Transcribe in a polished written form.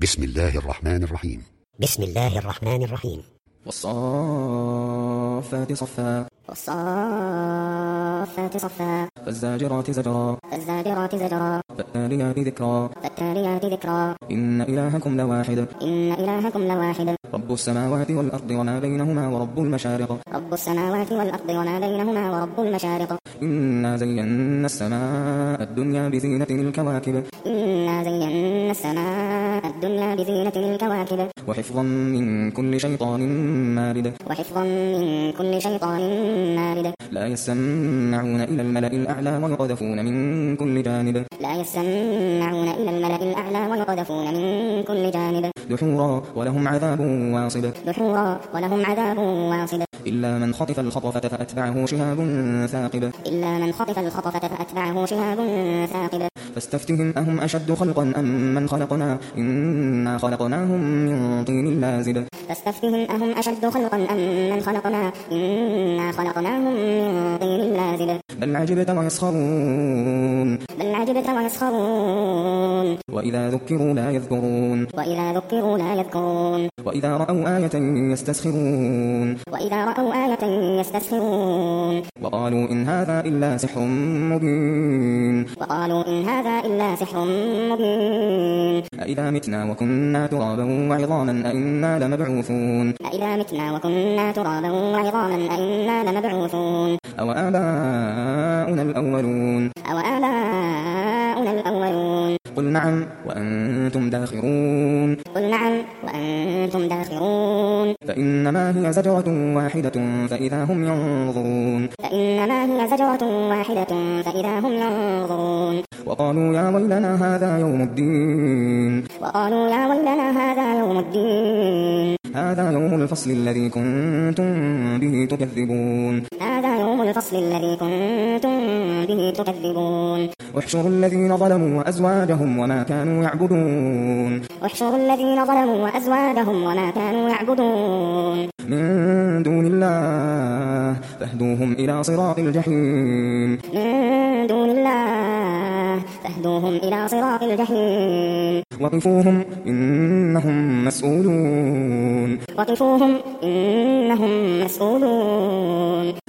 بسم الله الرحمن الرحيم. بسم الله الرحمن الرحيم. والصافات صفا والصافات صفا فالزاجرات زجرا فالزاجرات زجرا فالتاليات ذكرا فالتاليات ذكرا إن إلهكم لواحد إن إلهكم لواحد رب السماوات والأرض وما بينهما ورب المشارق رب السماوات والأرض وما بينهما ورب المشارق إنا زينا السماء الدنيا بزينة الكواكب إنا زينا السماء الدنيا بزينة الكواكب وحفظا من كل شيطان مارد وحفظا من كل شيطان مارد لا يسمعون إلى الملأ الأعلى ويقذفون من كل جانب لا يسمعون إلى الملأ الأعلى ويقذفون من كل جانب دحورا ولهم عذاب واصب دحورا ولهم عذاب واصب إلا من خطف الخطفة فأتبعه شهاب ثاقب إلا من خطف الخطفة فأتبعه شهاب ثاقب فاستفتهم أهم أشد خلقا أم من خلقنا إنا خلقناهم من طين لازب فاستفتهم أهم أشد خلقا أم من خلقنا إنا خلقناهم من طين لازب بل عجبت ويسخرون بل عجبت ويسخرون وإذا ذكروا لا يذكرون وإذا ذكروا لا يذكرون وإذا رأوا آية يستسخرون وإذا رأوا آية يستسخرون وقالوا إن هذا إلا سحر مبين وقالوا إن هذا إلا سحر مبين أإذا متنا وكنا ترابا وعظاما أإنا لمبعوثون أإذا متنا وكنا ترابا وعظاما أإنا لمبعوثون أو آباؤنا الأولون أو آباؤنا الأولون قل نعم وأنتم داخرون قل نعم وأنتم داخرون فإنما هي زجرة واحدة فإذا هم ينظرون فإنما هي زجرة واحدة فإذا هم ينظرون وقالوا يا ويلنا هذا يوم الدين وقالوا يا ويلنا هذا يوم الدين هذا يوم الفصل الذي كنتم به تكذبون هذا يوم الفصل الذي كنتم به تكذبون احشروا الذين ظلموا وأزواجهم وما كانوا يعبدون احشروا الذين ظلموا وأزواجهم وما كانوا يعبدون من دون الله فاهدوهم إلى صراط الجحيم من دون الله فاهدوهم إلى صراط الجحيم وقفوهم إنهم مسؤولون وقفوهم إنهم مسؤولون